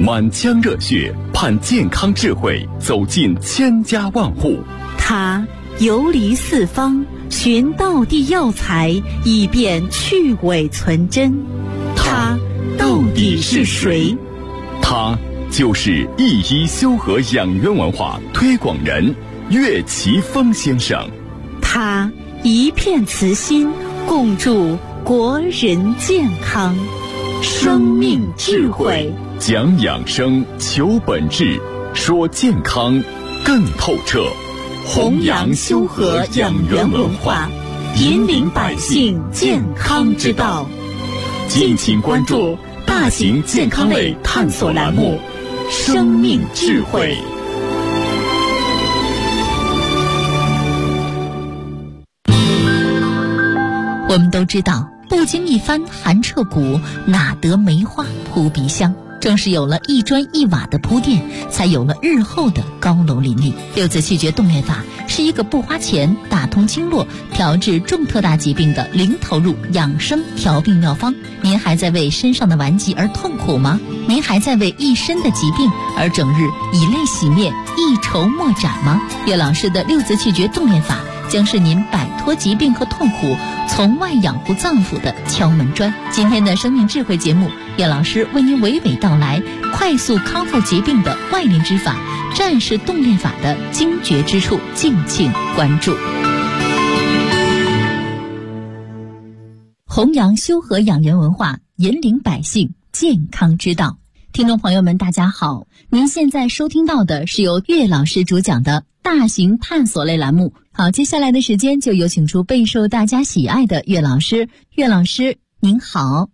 满腔热血盼健康智慧走进千家万户。 他游离四方，寻道地药材，以便去伪存真。他到底是谁？ 他就是一一修和养元文化推广人岳奇峰先生。 他一片慈心，共筑国人健康。生命智慧， 讲养生，求本质，说健康更透彻。 弘扬修和养元文化，引领百姓健康之道。敬请关注大型健康类探索栏目《生命智慧》。 我们都知道，不经一番寒彻骨，哪得梅花扑鼻香。正是有了一砖一瓦的铺垫，才有了日后的高楼林立。六字气诀动练法是一个不花钱、打通经络、调治重特大疾病的零投入养生调病妙方。您还在为身上的顽疾而痛苦吗？您还在为一身的疾病而整日以泪洗面、一筹莫展吗？岳老师的六字气诀动练法将是您摆脱疾病和痛苦、从外养护脏腑的敲门砖。今天的生命智慧节目，岳老师为您娓娓道来快速康复疾病的外灵之法、战士动练法的精绝之处，敬请关注。弘扬修和养元文化，引领百姓健康之道。听众朋友们大家好，您现在收听到的是由岳老师主讲的大型探索类栏目。好，接下来的时间就有请出备受大家喜爱的岳老师。岳老师您好。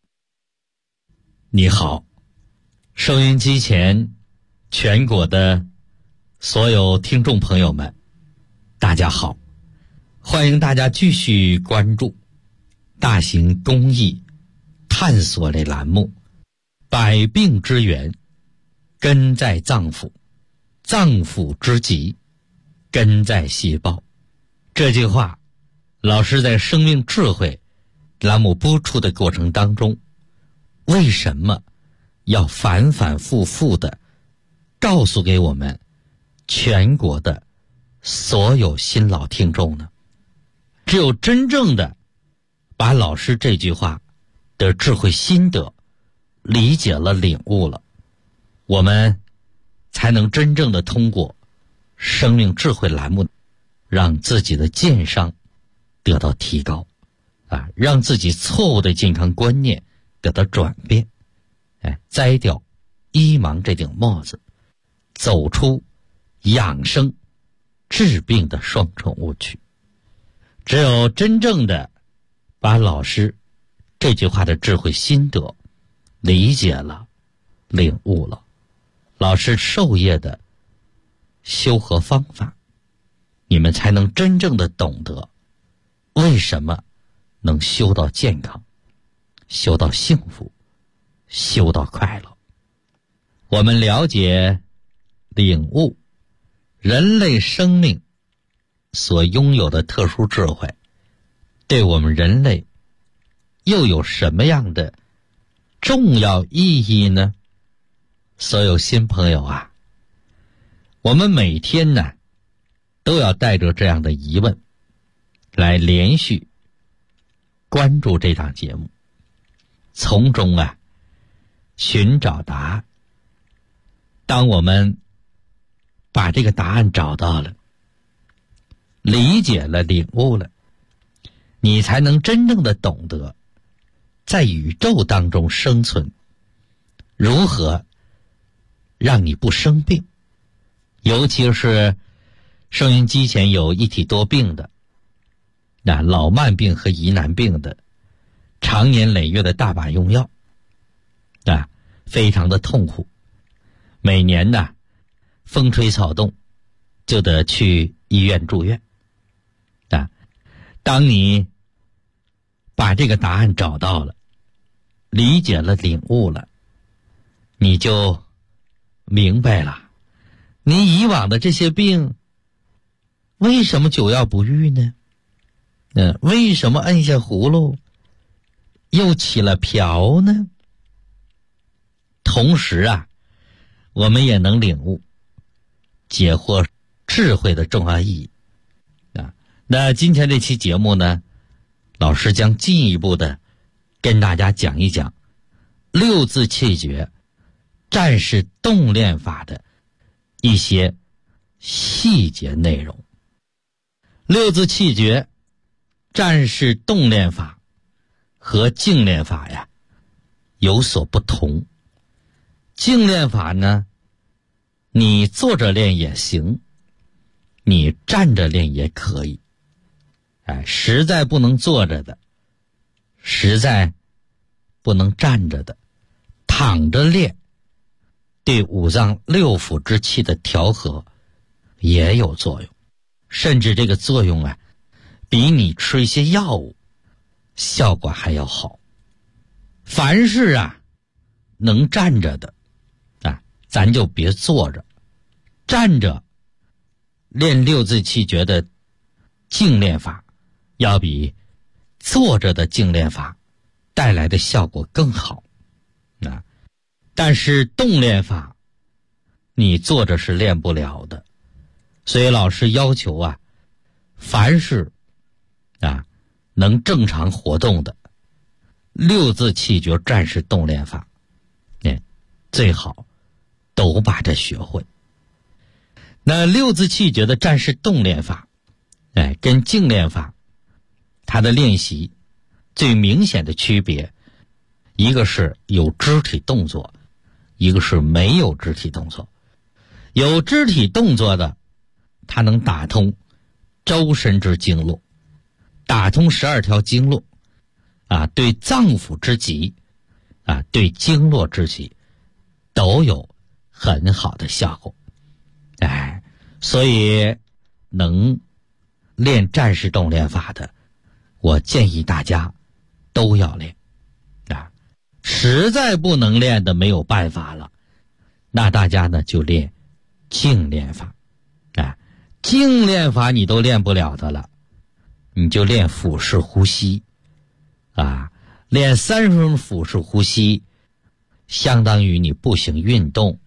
你好，收音机前全国的所有听众朋友们大家好，欢迎大家继续关注大型公益探索类栏目百病之源根在脏腑，脏腑之疾根在细胞。这句话老师在生命智慧栏目播出的过程当中，为什么要反反复复的告诉给我们全国的所有新老听众呢？只有真正的把老师这句话的智慧心得理解了、领悟了，我们才能真正的通过生命智慧栏目让自己的健商得到提高让自己错误的健康观念得到转变，摘掉医盲这顶帽子，走出养生治病的双重误区。只有真正的把老师这句话的智慧心得理解了、领悟了，老师授业的修和方法，你们才能真正的懂得为什么能修到健康、修到幸福、修到快乐。我们了解、领悟人类生命所拥有的特殊智慧，对我们人类又有什么样的重要意义呢？所有新朋友啊，我们每天呢都要带着这样的疑问来连续关注这档节目，从中寻找答案。当我们把这个答案找到了，理解了、领悟了，你才能真正的懂得在宇宙当中生存，如何让你不生病。尤其是收音机前有一体多病的，老慢病和疑难病的，常年累月的大把用药非常的痛苦。每年风吹草动就得去医院住院当你把这个答案找到了、理解了、领悟了，你就明白了你以往的这些病为什么久药不愈呢？为什么摁下葫芦又起了瓢呢？同时我们也能领悟解惑智慧的重要意义啊。那今天这期节目呢，老师将进一步的跟大家讲一讲六字气诀战士动练法的一些细节内容。六字气诀战士动练法和静练法呀有所不同。静练法呢，你坐着练也行，你站着练也可以。实在不能坐着的，实在不能站着的，躺着练对五脏六腑之气的调和也有作用，甚至这个作用啊，比你吃一些药物效果还要好。凡是啊能站着的啊，咱就别坐着。站着练六字气诀的静练法要比坐着的静练法带来的效果更好啊。但是动练法你坐着是练不了的，所以老师要求啊，凡是啊能正常活动的六字气诀战士动练法，最好都把这学会。那六字气诀的战士动练法，跟静练法它的练习最明显的区别，一个是有肢体动作，一个是没有肢体动作。有肢体动作的，它能打通周身之经络，打通12条经络啊，对脏腑之疾啊，对经络之疾都有很好的效果。所以能练战士动练法的，我建议大家都要练啊。实在不能练的没有办法了，那大家呢就练静练法啊。静练法你都练不了的了，你就练腹式呼吸啊，练3分钟腹式呼吸，相当于你步行运动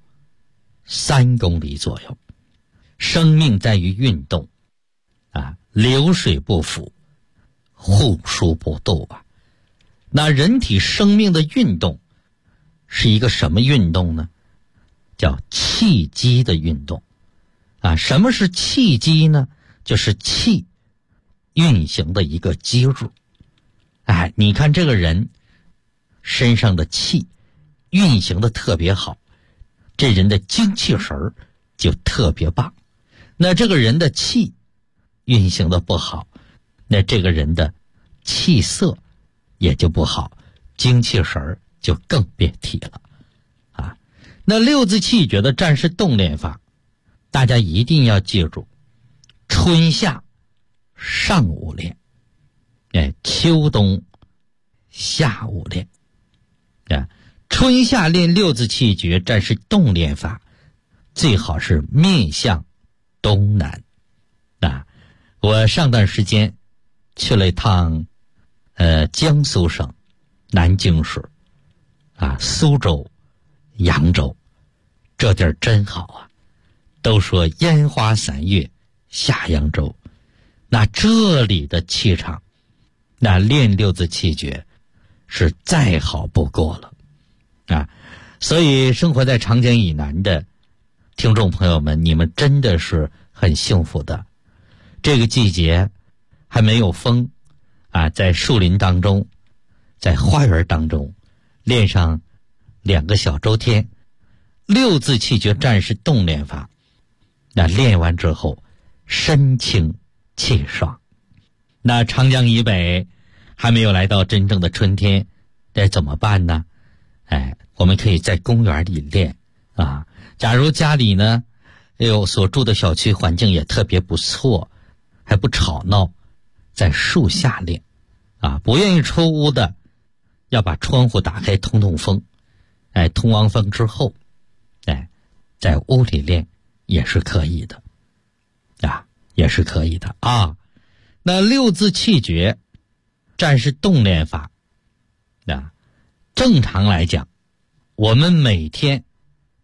3公里左右。生命在于运动啊，流水不腐，户枢不蠹啊。那人体生命的运动是一个什么运动呢？叫气机的运动啊。什么是气机呢？就是气运行的一个机制。你看这个人身上的气运行的特别好，这人的精气神就特别棒。那这个人的气运行的不好，那这个人的气色也就不好，精气神就更别提了啊。那六字气诀的战士动练法，大家一定要记住，春夏上午练，秋冬下午练啊。春夏练六字气诀战士动练法，最好是面向东南啊。我上段时间去了一趟江苏省南京市啊，苏州、扬州，这地儿真好啊。都说烟花3月下扬州，那这里的气场，那练六字气诀是再好不过了啊。所以生活在长江以南的听众朋友们，你们真的是很幸福的。这个季节还没有风啊，在树林当中，在花园当中练上2个小周天六字气诀战士动练法，那练完之后身轻气爽。那长江以北还没有来到真正的春天，这怎么办呢？我们可以在公园里练啊。假如家里呢所住的小区环境也特别不错，还不吵闹，在树下练啊。不愿意出屋的，要把窗户打开通通风，通完风之后在屋里练也是可以的啊，也是可以的啊。那六字气诀战士动练法啊，正常来讲，我们每天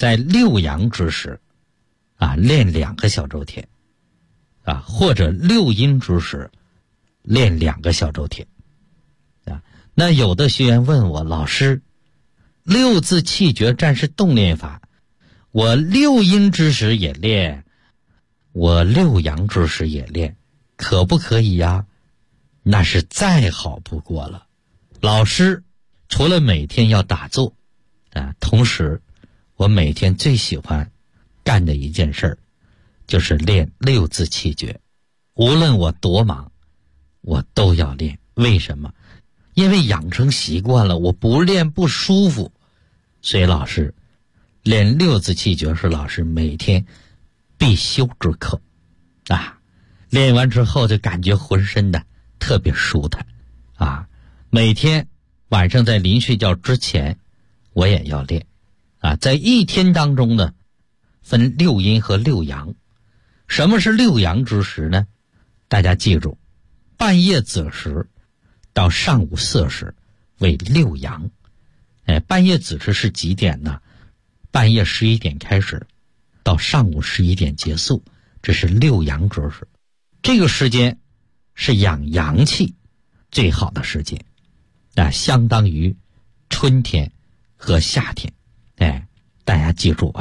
在6阳之时练2个小周天或者6阴之时练2个小周天那有的学员问我，老师，6字气绝战是动练法，我6阴之时也练，我6阳之时也练，可不可以呀？那是再好不过了。老师除了每天要打坐同时我每天最喜欢干的一件事就是练6字气绝，无论我多忙我都要练。为什么？因为养成习惯了，我不练不舒服，所以老师练6字气绝是老师每天必修之课练完之后就感觉浑身的特别舒坦每天晚上在临睡觉之前我也要练在一天当中呢分6阴和6阳。什么是6阳之时呢？大家记住，半夜子时到上午巳时为6阳。半夜子时是几点呢？半夜11点开始到上午11点结束，这是6阳之时。这个时间是养阳气最好的时间相当于春天和夏天。大家记住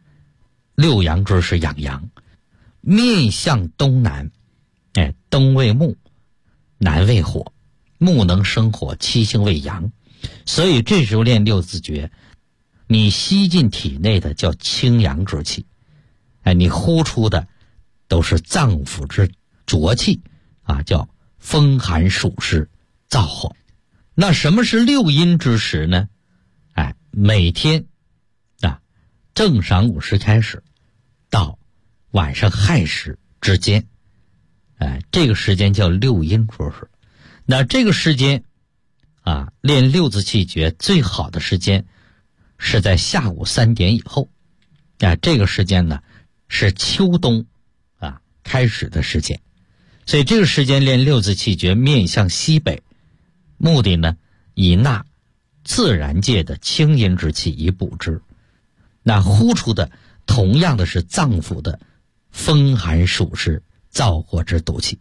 6阳之时养阳，面向东南东为木，南为火，木能生火，七星为阳，所以这时候练6字诀，你吸进体内的叫清阳之气你呼出的都是脏腑之浊气叫风寒暑湿燥火。那什么是6阴之时呢？每天正晌午时开始到晚上亥时之间这个时间叫6阴之时。那这个时间练6字气绝最好的时间是在下午3点以后这个时间呢是秋冬开始的时间。所以这个时间练6字气绝面向西北，目的呢以纳自然界的清阴之气以补之，那呼出的同样的是脏腑的风寒暑湿燥火之毒气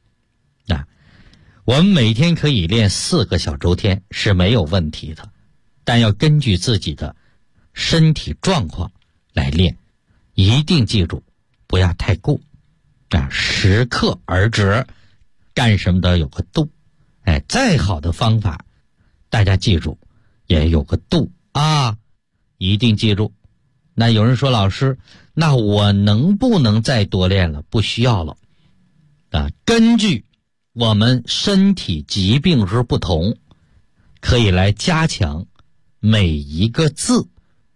我们每天可以练4个小周天是没有问题的，但要根据自己的身体状况来练，一定记住不要太过适可而止，干什么都有个度再好的方法大家记住也有个度一定记住。那有人说，老师，那我能不能再多练了？不需要了根据我们身体疾病之不同，可以来加强每一个字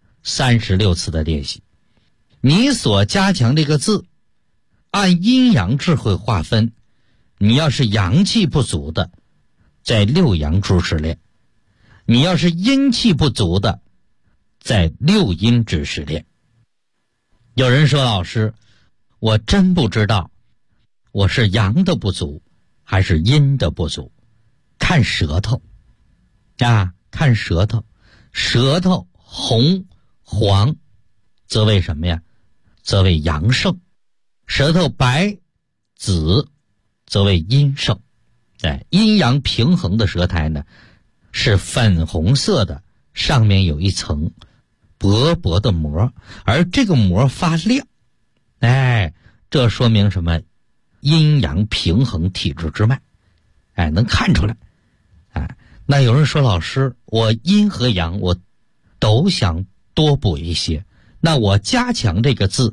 36次的练习。你所加强这个字按阴阳智慧划分，你要是阳气不足的在6阳之时练，你要是阴气不足的在6阴之时练。有人说，老师，我真不知道我是阳的不足还是阴的不足，看舌头看舌头，舌头红黄则为什么呀？则为阳盛，舌头白紫则为阴盛。阴阳平衡的舌苔呢是粉红色的，上面有一层薄薄的膜，而这个膜发亮这说明什么？阴阳平衡体质之脉能看出来那有人说，老师，我阴和阳我都想多补一些，那我加强这个字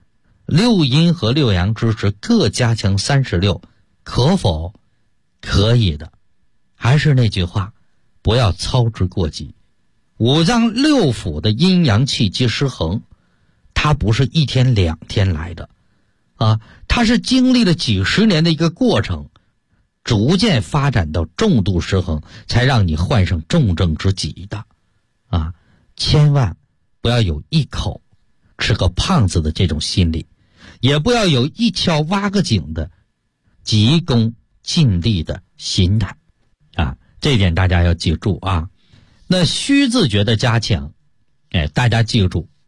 6阴和6阳之时各加强36，可否？可以的。还是那句话，不要操之过急。五脏六腑的阴阳气机失衡，它不是1天2天来的它是经历了几十年的一个过程，逐渐发展到重度失衡，才让你患上重症之疾的千万不要有一口吃个胖子的这种心理，也不要有一窍挖个井的急功近利的心态这一点大家要记住那虚字诀的加强大家记住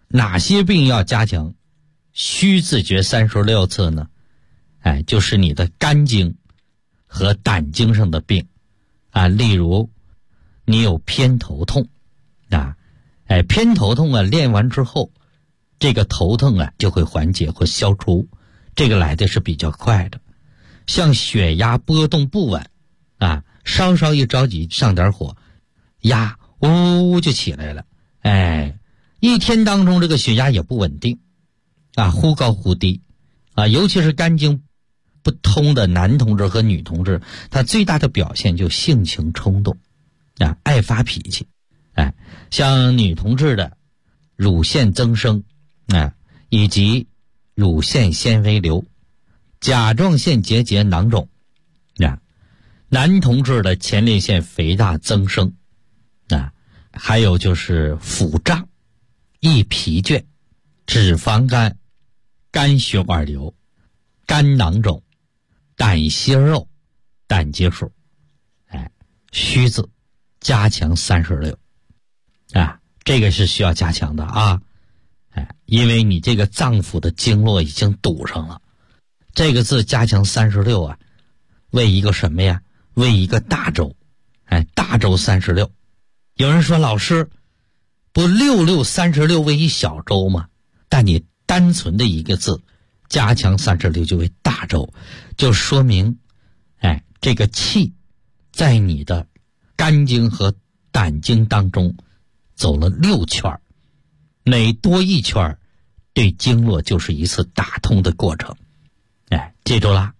哪些病要加强虚自觉36次呢？就是你的肝经和胆经上的病例如你有偏头痛偏头痛练完之后，这个头痛就会缓解或消除，这个来的是比较快的。像血压波动不稳稍稍一着急上点火，压呜就起来了，一天当中这个血压也不稳定忽高忽低尤其是肝经不通的男同志和女同志，他最大的表现就性情冲动爱发脾气像女同志的乳腺增生以及乳腺纤维瘤、甲状腺结节囊肿男同志的前列腺肥大增生还有就是腹胀、易疲倦、脂肪肝、肝血管瘤、肝囊肿、胆息肉、胆结石虚字加强36这个是需要加强的因为你这个脏腑的经络已经堵上了。这个字加强36为一个什么呀？为一个大周大周36。有人说老师不6636为一小周吗？但你单纯的一个字加强36就为大周，就说明这个气在你的肝经和胆经当中走了6圈，每多一圈对经络就是一次打通的过程。记住了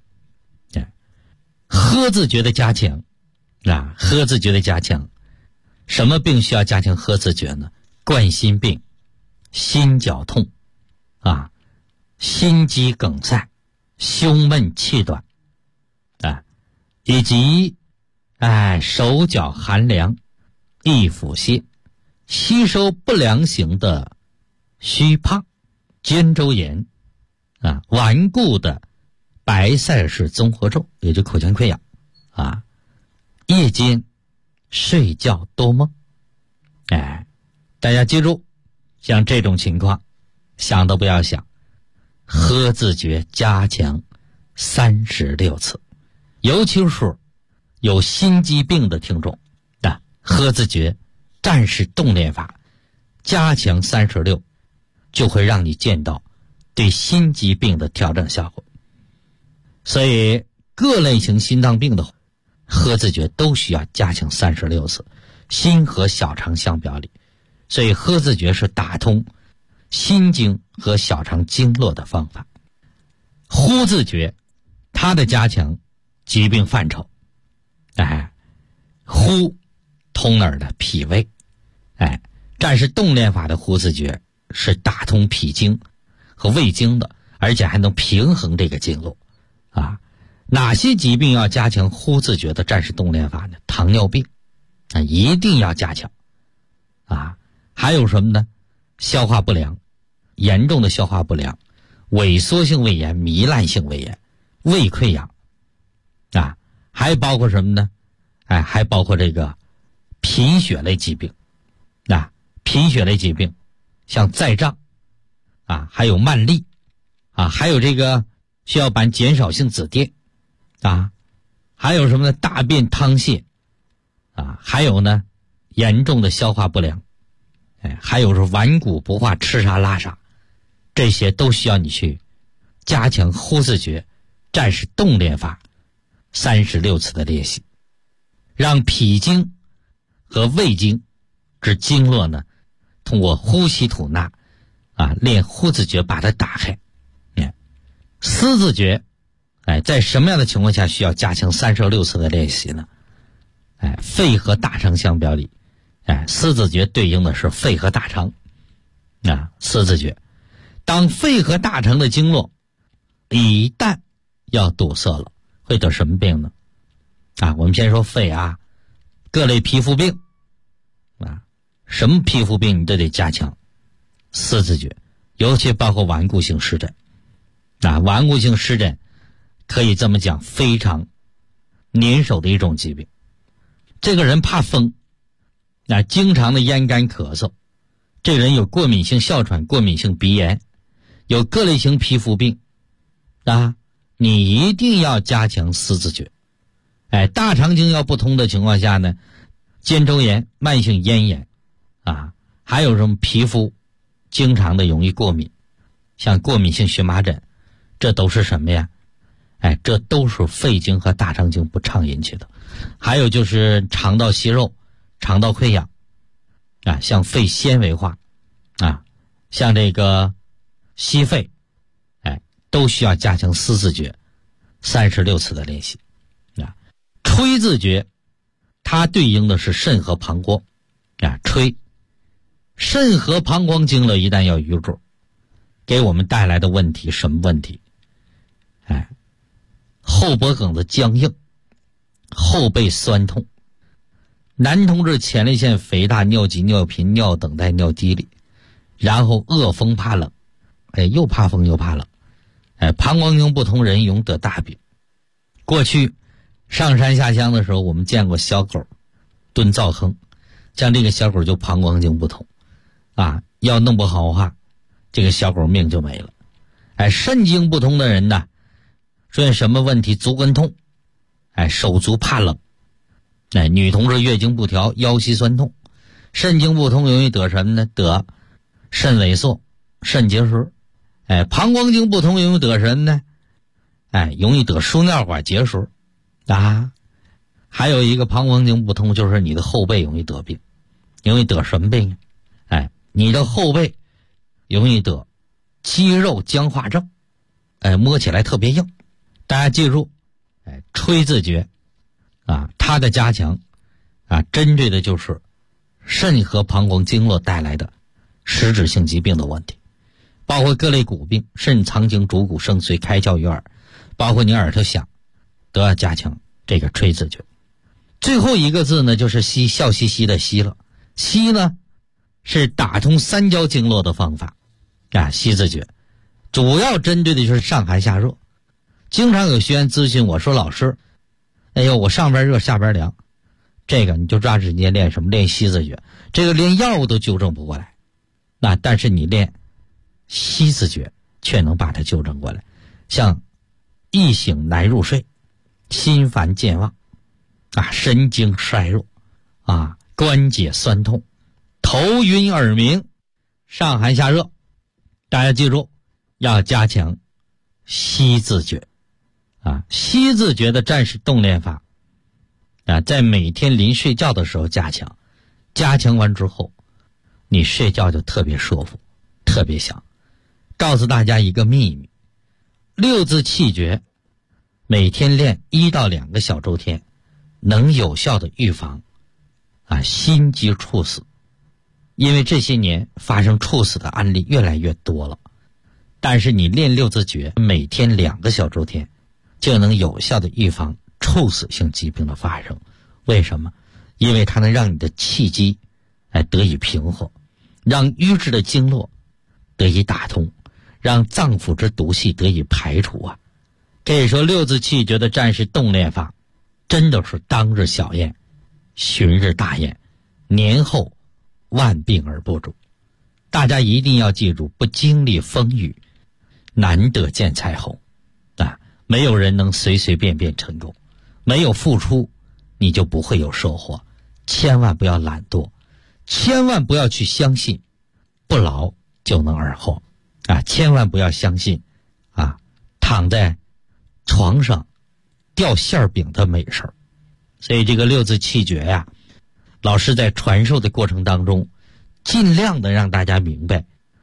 呵字诀的加强呵字诀的加强，什么病需要加强呵字诀呢？冠心病、心绞痛心肌梗塞、胸闷气短以及手脚寒凉、易腹泻、吸收不良型的虚胖、肩周炎顽固的白塞氏综合症，也就口腔溃疡夜间睡觉多梦大家记住，像这种情况想都不要想，呵字诀加强36次。尤其是有心肌病的听众呵字诀战士动练法加强36，就会让你见到对心肌病的调整效果。所以各类型心脏病的呵字诀都需要加强36次，心和小肠相表里。所以呵字诀是打通心经和小肠经络的方法。呼字诀它的加强疾病范畴呼通哪儿的？脾胃战士动练法的呼字诀是打通脾经和胃经的，而且还能平衡这个经络哪些疾病要加强呼字诀的战士动练法呢？糖尿病一定要加强还有什么呢？消化不良，严重的消化不良，萎缩性胃炎、糜烂性胃炎、胃溃疡还包括什么呢？还包括这个贫血类疾病贫血类疾病像再胀还有慢粒还有这个血小板减少性紫癜还有什么呢？大便溏泻还有呢严重的消化不良还有是顽固不化、吃啥拉啥，这些都需要你去加强呼字诀战士动练法36次的练习，让脾经和胃经之经络呢通过呼吸吐纳练呼字诀把它打开。思字诀在什么样的情况下需要加强36次的练习呢？肺和大肠相表里思字诀对应的是肺和大肠思字诀，当肺和大肠的经络一旦要堵塞了，会得什么病呢？我们先说肺各类皮肤病什么皮肤病你都得加强思字诀，尤其包括顽固性湿疹顽固性湿疹可以这么讲，非常粘手的一种疾病。这个人怕风经常的咽干咳嗽这个人有过敏性哮喘、过敏性鼻炎，有各类型皮肤病啊，你一定要加强四字诀。大肠经要不通的情况下呢，肩周炎、慢性咽炎啊，还有什么皮肤经常的容易过敏，像过敏性荨麻疹，这都是什么呀？这都是肺经和大肠经不畅引起的。还有就是肠道息肉、肠道溃疡啊，像肺纤维化啊，像这个息肺，都需要加强四字诀36次的练习啊。吹字诀它对应的是肾和膀胱啊，吹肾和膀胱经络一旦要淤住，给我们带来的问题什么问题？后脖梗子僵硬，后背酸痛，男同志前列腺肥大、尿急、尿频、尿等待、尿滴里，然后恶风怕冷，又怕风又怕冷，膀胱经不通，人容易得大病。过去上山下乡的时候，我们见过小狗蹲灶坑，像这个小狗就膀胱经不通啊，要弄不好的话，这个小狗命就没了。肾经不通的人呢，出现什么问题？足跟痛，手足怕冷，女同志月经不调，腰膝酸痛。肾经不通容易得什么呢？得肾萎缩、肾结石。膀胱经不通容易得什么呢？容易得输尿管结石啊。还有一个膀胱经不通，就是你的后背容易得病，容易得什么病？你的后背容易得肌肉僵化症，摸起来特别硬。大家记住，吹字诀啊，它的加强啊，针对的就是肾和膀胱经络带来的实质性疾病的问题，包括各类骨病，肾藏经、主骨生髓、开窍于耳，包括你耳朵响，都要加强这个吹字诀。最后一个字呢，就是息，笑嘻嘻的息了。息呢，是打通三焦经络的方法啊，息字诀主要针对的就是上寒下热。经常有学员咨询我说，老师，我上边热下边凉，这个你就抓紧间练什么？练息字诀。这个连药物都纠正不过来，但是你练息字诀却能把它纠正过来。像易醒难入睡，心烦健忘啊，神经衰弱啊，关节酸痛，头晕耳鸣，上寒下热。大家记住，要加强息字诀啊，息字诀的战士动练法啊，在每天临睡觉的时候加强，加强完之后，你睡觉就特别舒服，特别香。告诉大家一个秘密，6字气诀每天练1到2个小周天，能有效的预防心肌猝死。因为这些年发生猝死的案例越来越多了，但是你练6字诀每天2个小周天，就能有效的预防猝死性疾病的发生。为什么？因为它能让你的气机得以平和，让瘀滞的经络得以打通，让脏腑之毒气得以排除啊。可以说6字气诀的战士动练法真的是当日小宴，旬日大宴，年后万病而不主。大家一定要记住，不经历风雨，难得见彩虹啊！没有人能随随便便成功，没有付出，你就不会有收获。千万不要懒惰，千万不要去相信不劳就能而获啊！千万不要相信躺在床上掉馅饼的美事儿。所以这个6字气诀呀，老师在传授的过程当中，尽量的让大家明白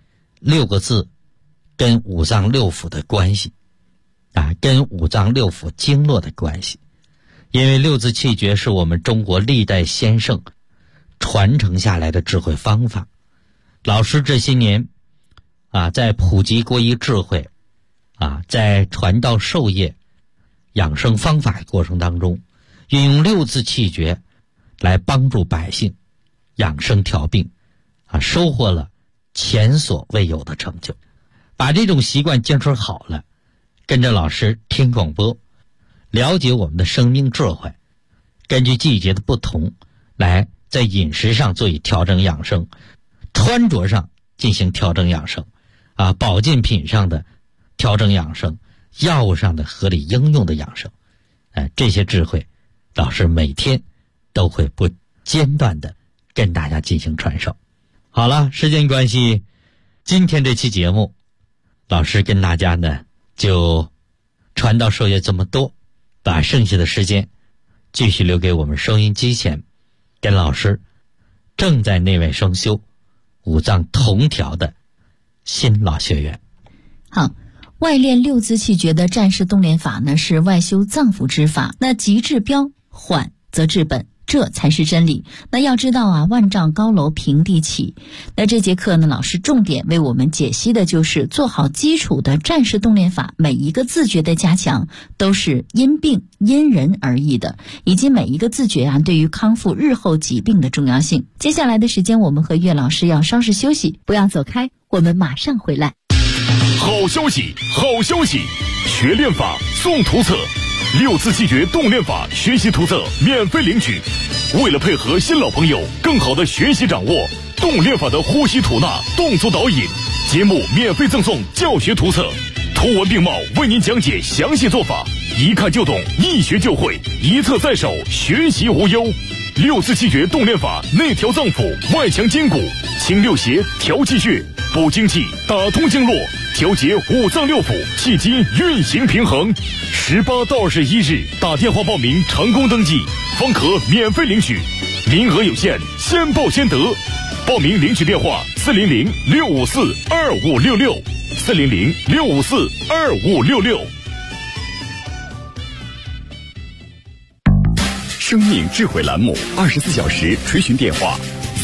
6个字跟五脏六腑的关系跟五脏六腑经络的关系。因为6字气诀是我们中国历代先圣传承下来的智慧方法。老师这些年在普及国医智慧在传道授业养生方法过程当中，运用6字气诀来帮助百姓养生调病收获了前所未有的成就。把这种习惯坚持好了，跟着老师听广播，了解我们的生命智慧，根据季节的不同来在饮食上做以调整养生， 穿着上进行调整养生，保健品上的调整养生，药物上的合理应用的养生，这些智慧，老师每天都会不间断的跟大家进行传授。好了，时间关系，今天这期节目，老师跟大家呢就传道授业这么多，把剩下的时间继续留给我们收音机前跟老师正在内外双修五脏同调的新老学员。 好，外练六字气诀的战士动练法呢，是外修脏腑之法，那急治标，缓则治本，这才是真理。那要知道万丈高楼平地起。那这节课呢，老师重点为我们解析的就是做好基础的战士动练法，每一个字诀的加强都是因病因人而异的，以及每一个字诀对于康复日后疾病的重要性。接下来的时间，我们和岳老师要稍事休息，不要走开，我们马上回来。 好消息，好消息！学练法送图册，6字气诀动练法学习图册免费领取。为了配合新老朋友更好的学习掌握动练法的呼吸吐纳动作导引，节目免费赠送教学图册，图文并茂为您讲解详细做法，一看就懂，一学就会，一册在手，学习无忧。6字气诀动练法内调脏腑，外强筋骨，清六邪，调气血，补精气，打通经络，调节五脏六腑，气机运行平衡。18到21日打电话报名成功登记，方可免费领取，名额有限，先报先得。报名领取电话400-654-2566，400-654-2566。 生命智慧栏目24小时垂询电话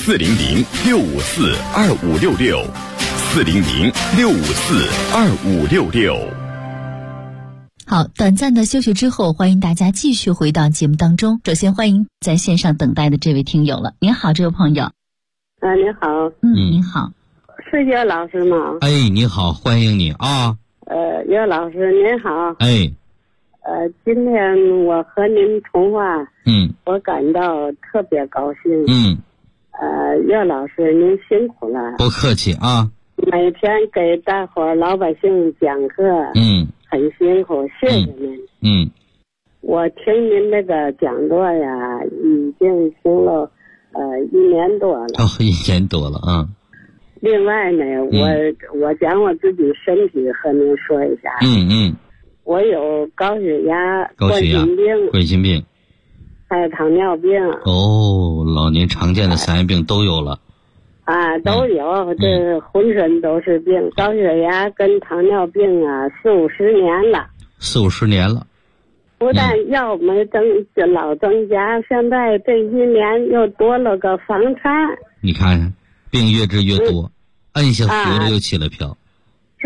400-654-2566，400-654-2566。 好，短暂的休息之后，欢迎大家继续回到节目当中。首先欢迎在线上等待的这位听友了。您好，这位朋友。 您好。 您好。 是岳老师吗？ 你好，欢迎你啊。 岳老师您好。今天我和您通话，我感到特别高兴。岳老师您辛苦了。 不客气啊。 每天给大伙老百姓讲课，很辛苦，谢谢您。我听您这个讲座呀，已经听了1年多了。 1年多了啊。 另外呢，我讲我自己身体和您说一下。我有高血压、冠心病， 还有糖尿病。 老年常见的3样病都有了。 都有，这浑身都是病。高血压跟糖尿病40-50年了。40-50年了。不但药没老增加，现在这1年又多了个房颤。你看，病越治越多，摁下胡子又起了瓢。是。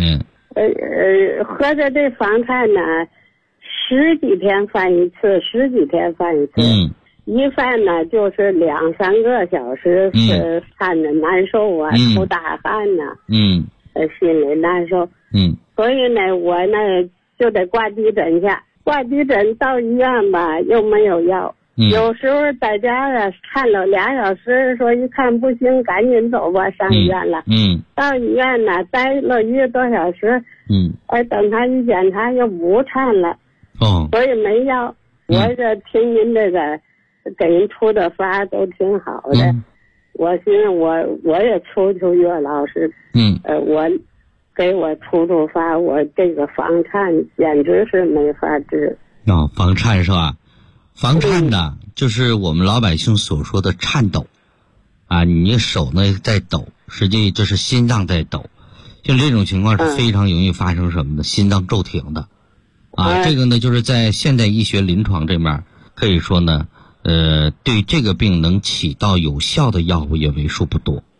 合着这房颤呢，10几天犯一次，一犯呢就是2-3个小时，是看着难受出大汗心里难受。所以呢，我呢就得挂急诊去，挂急诊到医院吧又没有药。有时候在家看了2小时，说一看不行，赶紧走吧，上医院了。到医院呢待了1个多小时，等他一检查又不颤了。所以没药。我这听您这个给人出的法都挺好的。我寻思我也求岳老师，我给我出法，我这个房颤简直是没法治。房颤是吧？房颤呢，就是我们老百姓所说的颤抖你手呢在抖，实际就是心脏在抖。像这种情况是非常容易发生什么的，心脏骤停的这个呢就是在现代医学临床这面可以说呢对这个病能起到有效的药物也为数不多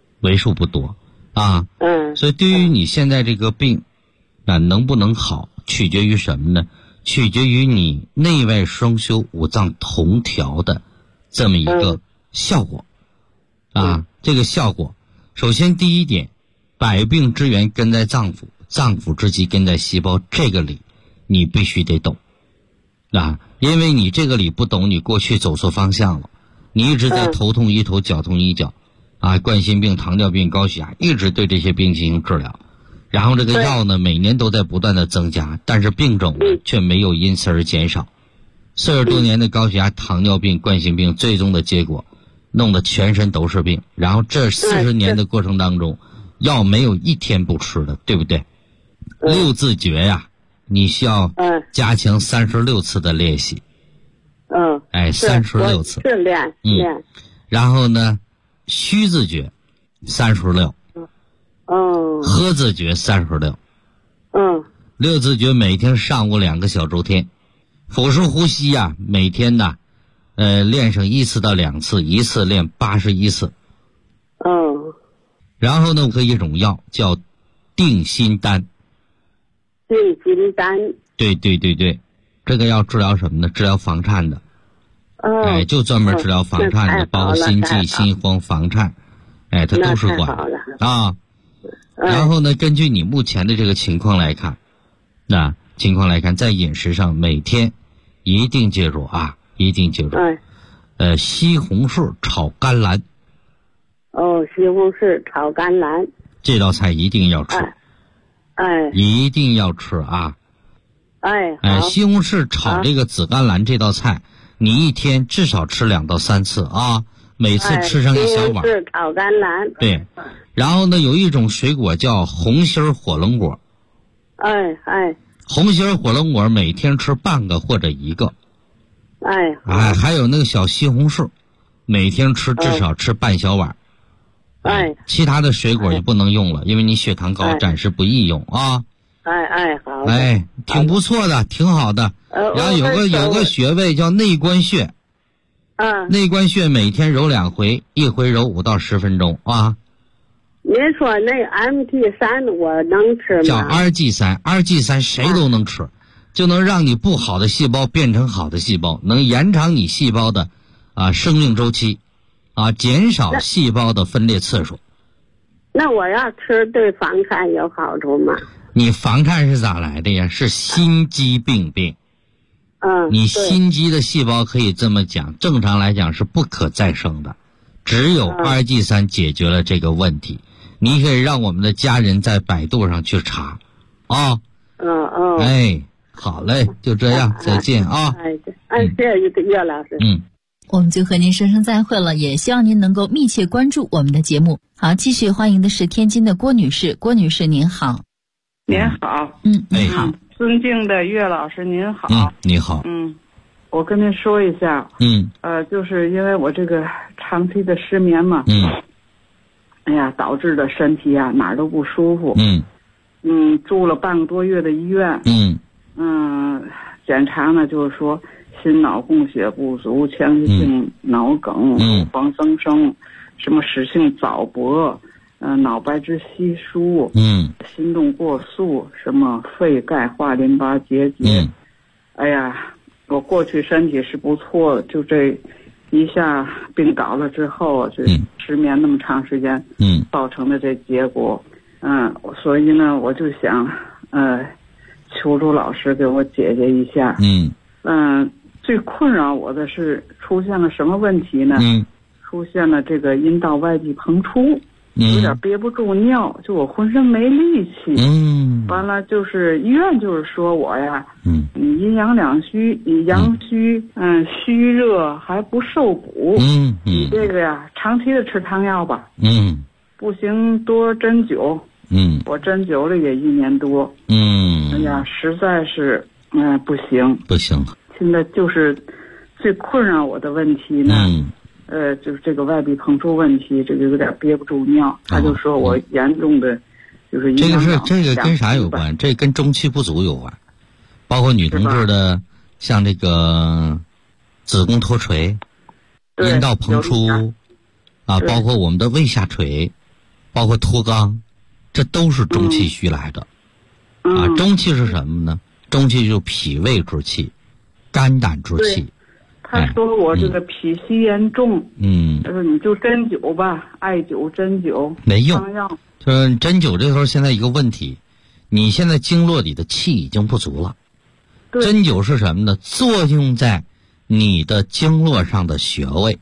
所以对于你现在这个病能不能好，取决于什么呢？取决于你内外双修五脏同调的这么一个效果这个效果首先第一点，百病之源根在脏腑，脏腑之基根在细胞，这个理你必须得懂因为你这个理不懂，你过去走错方向了，你一直在头痛医头，脚痛医脚冠心病、糖尿病、高血压，一直对这些病进行治疗。然后这个药呢，每年都在不断的增加，但是病种却没有因此而减少。40多年的高血压、糖尿病、冠心病，最终的结果弄得全身都是病。然后这40年的过程当中，药没有一天不吃的，对不对？6字诀呀，你需要加强36次的练习。36次是练。 然后呢，虚字诀36。喝字诀36。6字诀每天上午2个小周天。腹式呼吸呀，每天呢练上1次到2次，一次练81次。然后呢，喝一种药叫定心丹。 定心丹。 对，这个药治疗什么呢？治疗房颤的。就专门治疗房颤的，包括心悸、心慌、房颤，它都是管啊。然后呢，根据你目前的这个情况来看，在饮食上每天一定记住一定记住。西红柿炒甘蓝。 西红柿炒甘蓝。 这道菜一定要吃。一定要吃啊。西红柿炒这个紫甘蓝这道菜，你一天至少吃2到3次啊，每次吃上1小碗。 西红柿炒甘蓝。 对。然后呢，有一种水果叫红心火龙果。红心火龙果每天吃半个或者1个。还有那个小西红柿，每天至少吃半小碗。其他的水果就不能用了，因为你血糖高，暂时不宜用啊。 好。 挺不错的，挺好的。然后有个穴位叫内关穴。内关穴每天揉2回，一回揉5到10分钟啊。 您说那 MT3 我能吃吗？ 叫 RG3，RG3 谁都能吃，就能让你不好的细胞变成好的细胞，能延长你细胞的生命周期，减少细胞的分裂次数。 那我要吃对房颤有好处吗？ 你房颤是咋来的呀？是心肌病变。你心肌的细胞可以这么讲，正常来讲是不可再生的，只有 RG3 解决了这个问题。你可以让我们的家人在百度上去查好嘞，就这样，再见啊。 谢谢岳老师。 我们就和您说声再会了，也希望您能够密切关注我们的节目。好，继续欢迎的是天津的郭女士。郭女士您好。 您好。 您好。 尊敬的岳老师您好。 你好。 我跟您说一下。就是因为我这个长期的失眠嘛。导致的身体哪儿都不舒服。住了半个多月的医院。检查呢就是说心脑供血不足、强直性脑梗、黄增生、什么室性早搏、脑白质稀疏、心动过速、什么肺钙化淋巴结节。我过去身体是不错的，就这一下病倒了之后，就失眠那么长时间，造成的这结果。所以呢，我就想求助老师给我解决一下。最困扰我的是出现了什么问题呢？出现了这个阴道外壁膨出，有点憋不住尿，就我浑身没力气。完了就是医院就是说我呀，你阴阳两虚，你阳虚，虚热还不受补。你这个呀，长期的吃汤药吧。不行多针灸。我针灸了也1年多。实在是不行。现在就是最困扰我的问题呢，就是这个外壁膨出问题，这个有点憋不住尿。他就说我严重的就是这个跟啥有关？这跟中气不足有关，包括女同志的像这个子宫脱垂、阴道膨出包括我们的胃下垂，包括脱肛，这都是中气虚来的。中气是什么呢？中气就是脾胃之气、肝胆之气。 他说我这个脾虚严重。他说你就针灸吧，艾灸、针灸没用。就是针灸这时候现在一个问题，你现在经络里的气已经不足了。针灸是什么呢？作用在你的经络上的穴位，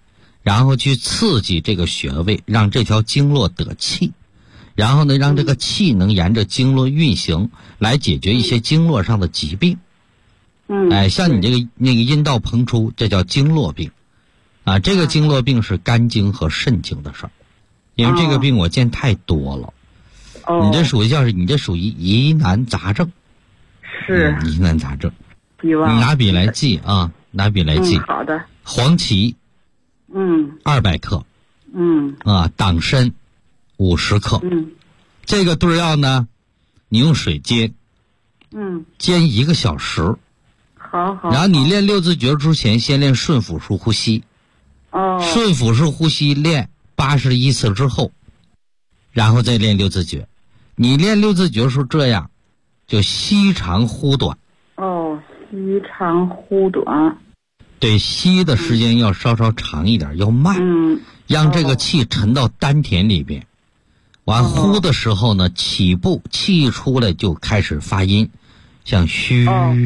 然后去刺激这个穴位，让这条经络得气，然后呢，让这个气能沿着经络运行，来解决一些经络上的疾病。像你这个那个阴道膨出，这叫经络病，啊，这个经络病是肝经和肾经的事儿，因为这个病我见太多了。你这属于疑难杂症。 是。 疑难杂症。 你拿笔来记啊，拿笔来记。 好的。 黄芪。200克。党参50克。这个对药呢，你用水煎。煎1个小时。 好。 然后你练六字诀之前，先练顺腹式呼吸。顺腹式呼吸练81次之后，然后再练六字诀。你练六字诀是这样，就吸长呼短。 吸长呼短。 对，吸的时间要稍稍长一点，要慢。让这个气沉到丹田里边。完呼的时候呢，起步气出来就开始发音，像虚。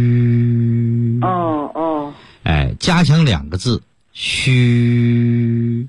加强2个字，虚。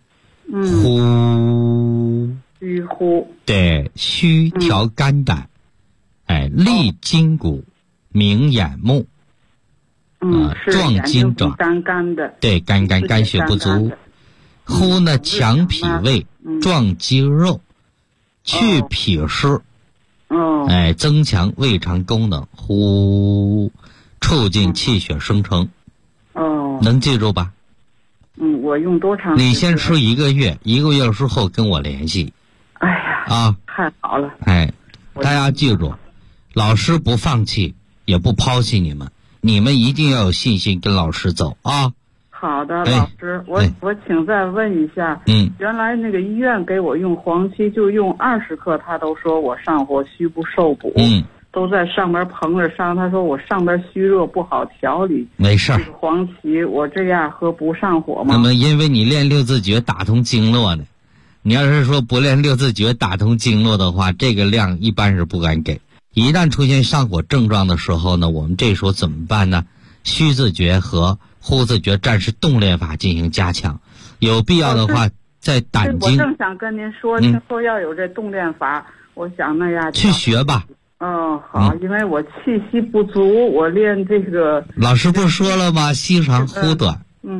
呼。 虚呼。 对，虚调肝胆，利筋骨，明眼目。壮筋爪。 干的。 对，肝血不足。呼呢，强脾胃，壮肌肉，去脾湿。增强胃肠功能。呼，促进气血生成。能记住吧？ 我用多长时间？ 你先吃1个月，1个月之后跟我联系。 太好了。 大家记住，老师不放弃，也不抛弃你们，你们一定要有信心跟老师走啊。 好的，老师，我请再问一下，原来那个医院给我用黄芪就用20克，他都说我上火虚不受补，都在上边膨着伤，他说我上边虚热不好调理。 没事儿， 黄芪我这样喝不上火吗？ 那么因为你练六字诀打通经络呢，你要是说不练六字诀打通经络的话，这个量一般是不敢给。一旦出现上火症状的时候呢，我们这时候怎么办呢？虚字诀和呼字诀暂时动练法进行加强，有必要的话在胆经。 我正想跟您说，听说要有这动练法，我想那样去学吧。 好，因为我气息不足，我练这个。 老师不说了吗？吸长呼短。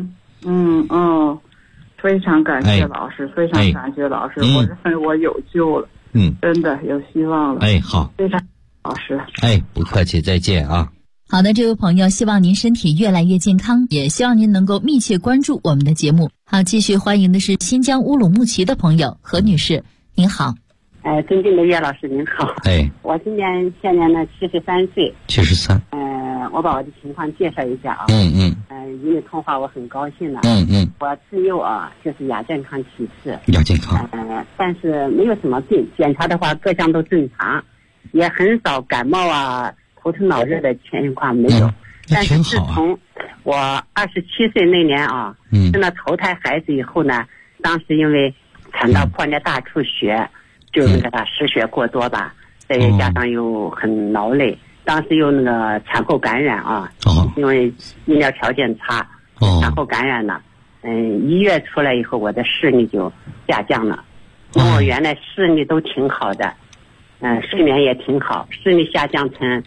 非常感谢老师，非常感谢老师，我认为我有救了。真的有希望了。 好， 非常老师。 不客气，再见啊。 好的，这位朋友，希望您身体越来越健康，也希望您能够密切关注我们的节目。好，继续欢迎的是新疆乌鲁木齐的朋友何女士，您好。 尊敬的岳老师您好。我现年呢73岁。 73。 我把我的情况介绍一下啊。与你通话我很高兴了。我自幼就是亚健康体质。 亚健康。 但是没有什么病，检查的话各项都正常，也很少感冒头疼脑热的情况没有。但是自从我27岁那年生了头胎孩子以后呢，当时因为产道破裂大出血，就那个失血过多吧，再加上又很劳累，当时又那个产后感染因为医疗条件差，产后感染了。1月出来以后，我的视力就下降了。我原来视力都挺好的，睡眠也挺好，视力下降成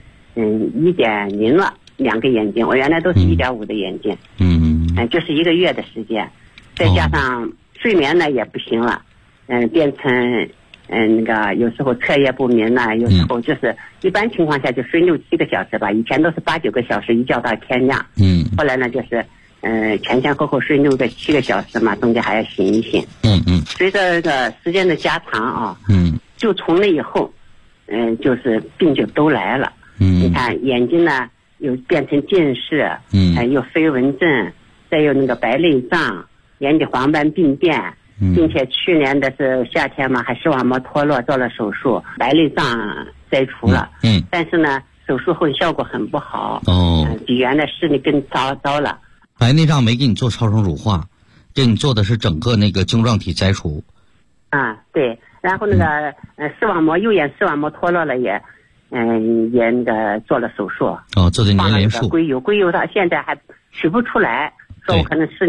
1.0了，2个眼睛，我原来都是1.5的眼睛。就是1个月的时间，再加上睡眠呢也不行了，变成那个有时候彻夜不眠呢，有时候就是一般情况下就睡6、7个小时吧，以前都是8、9个小时，一觉到天亮。后来呢就是前后睡6个、7个小时嘛，中间还要醒一醒。随着这个时间的加长就从那以后就是病就都来了。你看眼睛呢又变成近视，又飞蚊症，再有那个白内障、眼底黄斑病变，并且去年的是夏天嘛，还视网膜脱落，做了手术，白内障摘除了。但是呢手术后效果很不好，比原来视力更糟了。 白内障没给你做超声乳化，给你做的是整个那个晶状体摘除。 对，然后那个视网膜右眼视网膜脱落了也那个做了手术。做的粘连术。硅油到现在还取不出来，说我可能视力不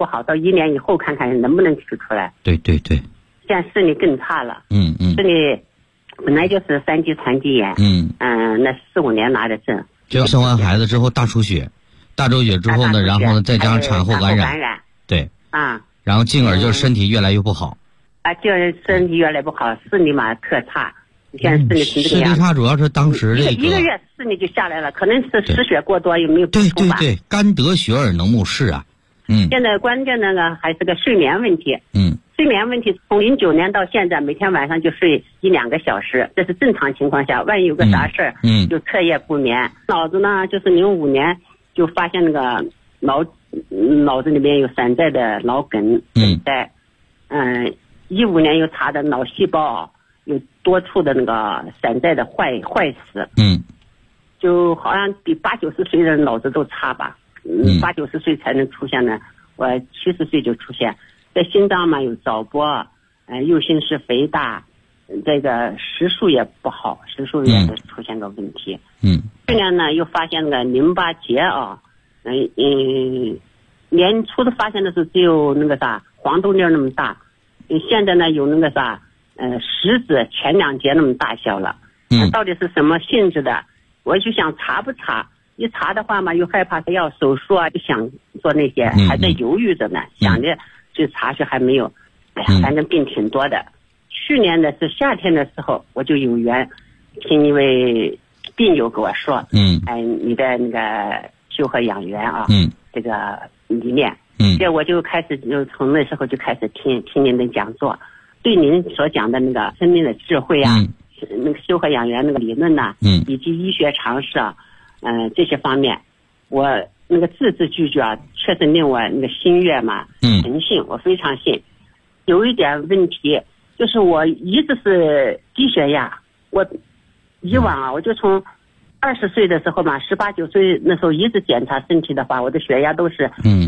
不好，到1年以后看看能不能取出来。 对对对。 现在视力更差了。视力本来就是3级残疾眼。那4、5年拿的证。 就生完孩子之后大出血之后呢，然后呢再加上产后感染。对。然后进而就身体越来越不好。 就是身体越来越不好，视力嘛特差。现在视力成这个样子。视力差主要是当时这个 1个月视力就下来了，可能是失血过多，有没有补充吧？ 对，肝得血而能目视啊。 现在关键那个还是个睡眠问题。睡眠问题从09年到现在，每天晚上就睡1-2个小时，这是正常情况下。万一有个啥事儿，就彻夜不眠。脑子呢，就是05年就发现那个脑子里面有散在的脑梗在，15年又查的脑细胞有多处的那个散在的坏死。就好像比80-90岁的人脑子都差吧。80-90岁才能出现呢，我70岁就出现。在心脏嘛有早搏，右心室肥大，这个时数也不好，时数也是出现个问题。去年呢又发现那个淋巴结年初的发现的是只有那个黄豆粒那么大，现在呢有那个食指前2节那么大小了。到底是什么性质的？我就想查不查，一查的话嘛又害怕他要手术就想做那些，还在犹豫着呢，想着去查是还没有。反正病挺多的。去年的是夏天的时候，我就有缘听一位病友跟我说，你的那个修和养元这个理念，这我就开始就从那时候就开始听您的讲座，对您所讲的那个生命的智慧那个修和养元那个理论以及医学常识这些方面，我那个字字句句确实令我那个心悦嘛，诚信，我非常信。有一点问题就是我一直是低血压，我以往我就从20岁的时候嘛，18、19岁那时候一直检查身体的话，我的血压都是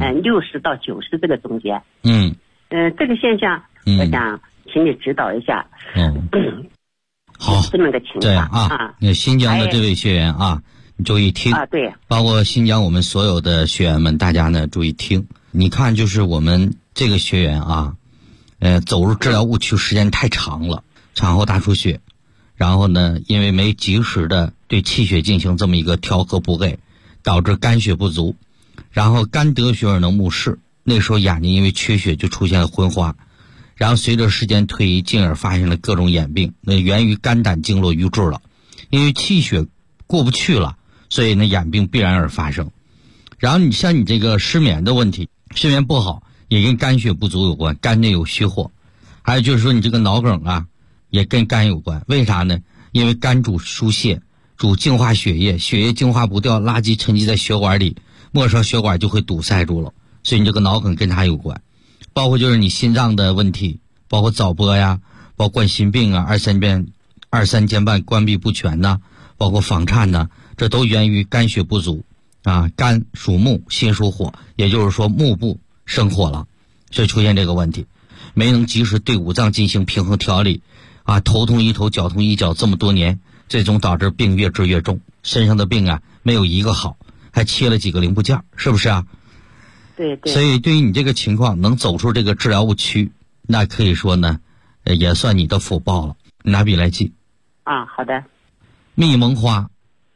60到90这个中间。这个现象我想请你指导一下。 好， 这么个情况那新疆的这位学员你注意听对， 包括新疆我们所有的学员们，大家呢注意听。你看，就是我们这个学员走入治疗误区时间太长了，产后大出血，然后呢，因为没及时的对气血进行这么一个调和补给，导致肝血不足，然后肝得血而能目视，那时候眼睛因为缺血就出现了昏花，然后随着时间推移，进而发现了各种眼病，那源于肝胆经络瘀滞了，因为气血过不去了，所以呢眼病必然而发生。然后你像你这个失眠的问题，失眠不好也跟肝血不足有关，肝内有虚火。还有就是说你这个脑梗也跟肝有关，为啥呢？因为肝主疏泄，主净化血液，血液净化不掉，垃圾沉积在血管里，末梢血管就会堵塞住了，所以你这个脑梗跟它有关。包括就是你心脏的问题，包括早搏包括冠心病二三尖瓣关闭不全包括房颤这都源于肝血不足肝属木，心属火，也就是说木部生火了，所以出现这个问题，没能及时对五脏进行平衡调理头痛一头，脚痛一脚，这么多年，最终导致病越治越重，身上的病没有一个好，还切了几个零部件，是不是对。 所以对于你这个情况能走出这个治疗误区，那可以说呢也算你的福报了。拿笔来记好的。 蜜蒙花，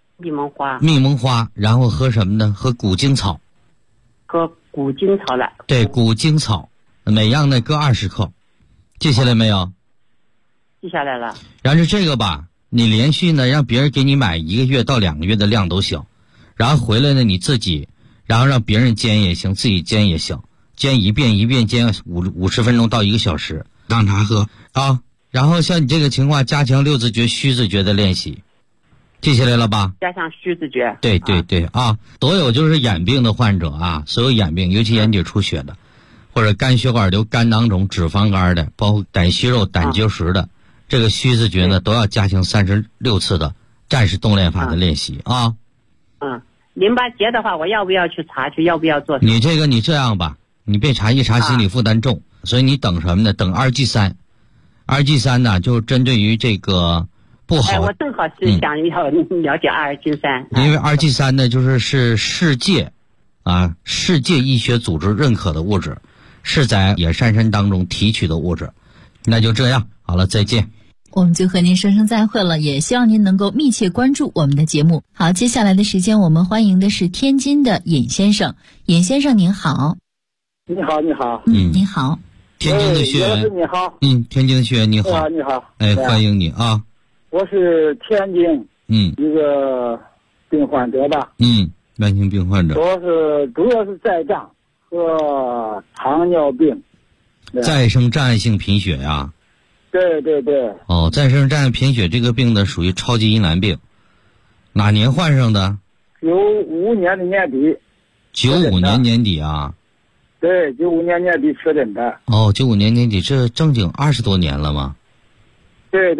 然后喝什么呢？喝古精草。 喝古精草了。 对，古精草每样呢各20克，记下来没有？ 记下来了。 然后这个你连续呢让别人给你买1个月到2个月的量都行，然后回来呢你自己，然后让别人煎也行，自己煎也行，煎一遍煎50分钟到1个小时，当茶喝然后像你这个情况，加强6字诀、虚字诀的练习，记下来了吧？ 加上虚字诀。 对所有就是眼病的患者所有眼病，尤其眼底出血的，或者肝血管瘤、肝囊肿、脂肪肝的，包括胆息肉、胆结石的，这个虚字诀呢都要加行36次的战士动练法的练习淋巴结的话，我要不要去查去？要不要做？ 你这样吧，你别查，一查心理负担重，所以你等什么呢？等2G3 呢，就是针对于这个不好。 我正好是想要了解2G3。 因为2G3呢，是世界医学组织认可的物质， 是在野山参当中提取的物质。那就这样，好了，再见。 我们就和您说声再会了，也希望您能够密切关注我们的节目。好，接下来的时间我们欢迎的是天津的尹先生。尹先生您好。 你好，你好。 你好。 天津的学员， 你好。 天津的学员你好。 你好。 欢迎你啊。 我是天津一个病患者吧。 慢性病患者。 主要是再胀和糖尿病。 再生障碍性贫血呀。 对。 再生障碍贫血这个病呢，属于超级疑难病。哪年患上的 ？95年的年底。 95年年底啊？ 对，95年年底确诊的。 95年年底，这正经20多年了吗？ 对。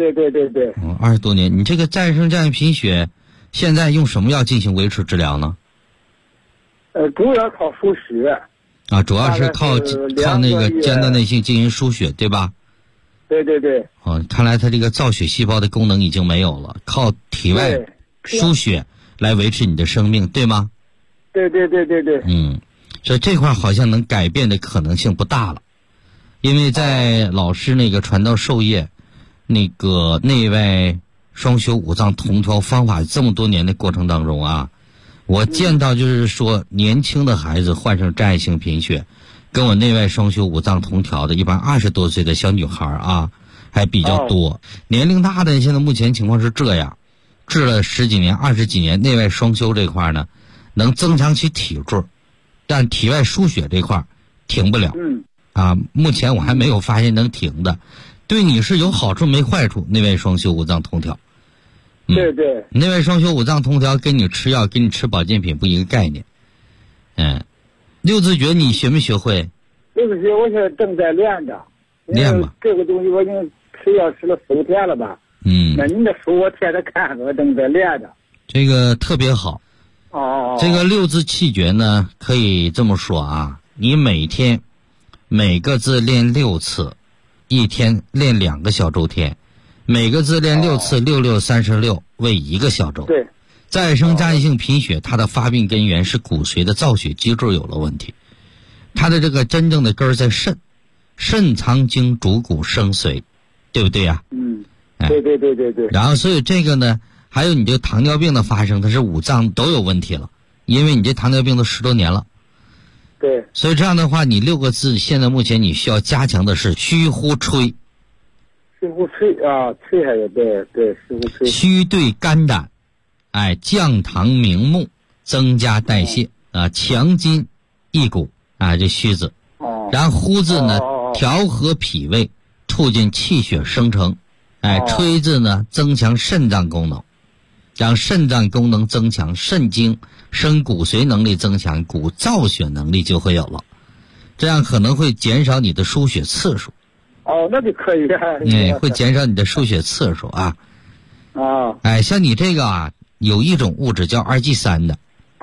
20多年。你这个再生障碍贫血，现在用什么药进行维持治疗呢？ 主要靠输血。 主要是靠那个间断内性进行输血，对吧？ 对。 看来他这个造血细胞的功能已经没有了，靠体外输血来维持你的生命，对吗？ 对。 所以这块好像能改变的可能性不大了，因为在老师那个传道授业那个内外双修五脏同调方法这么多年的过程当中啊，我见到就是说年轻的孩子患上障碍性贫血，跟我内外双修五脏同调的一般20多岁的小女孩啊还比较多。年龄大的现在目前情况是这样，治了10几年20几年内外双修这块呢，能增强其体质，但体外输血这块停不了。目前我还没有发现能停的。对你是有好处没坏处，内外双修五脏同调。 对。 内外双修五脏同调跟你吃药跟你吃保健品不一个概念。六字诀你学没学会？ 六字诀我现在正在练着。 练吧。 这个东西我已经吃药吃了4、5天了吧。那您的书我天天看，我正在练着。 这个特别好。这个六字气诀呢，可以这么说啊，你每天每个字练6次，一天练2个小周天，每个字练6次，6、6、36，为1个小周。 对。 再生障碍性贫血，它的发病根源是骨髓的造血机制有了问题，它的这个真正的根儿在肾，肾藏精主骨生髓，对不对呀？ 对。 然后所以这个呢，还有你这个糖尿病的发生，它是五脏都有问题了，因为你这糖尿病都10多年了。 对。 所以这样的话，你6个字现在目前你需要加强的是虚呼吹。 虚呼吹啊，吹还有对，虚呼吹。 虚对肝胆，降糖明目，增加代谢强筋益骨这虚字。然后呼字呢，调和脾胃，促进气血生成。吹字呢，增强肾脏功能，让肾脏功能增强，肾精生骨髓能力增强，骨造血能力就会有了，这样可能会减少你的输血次数。 那就可以会减少你的输血次数啊。像你这个有一种物质叫2G3的。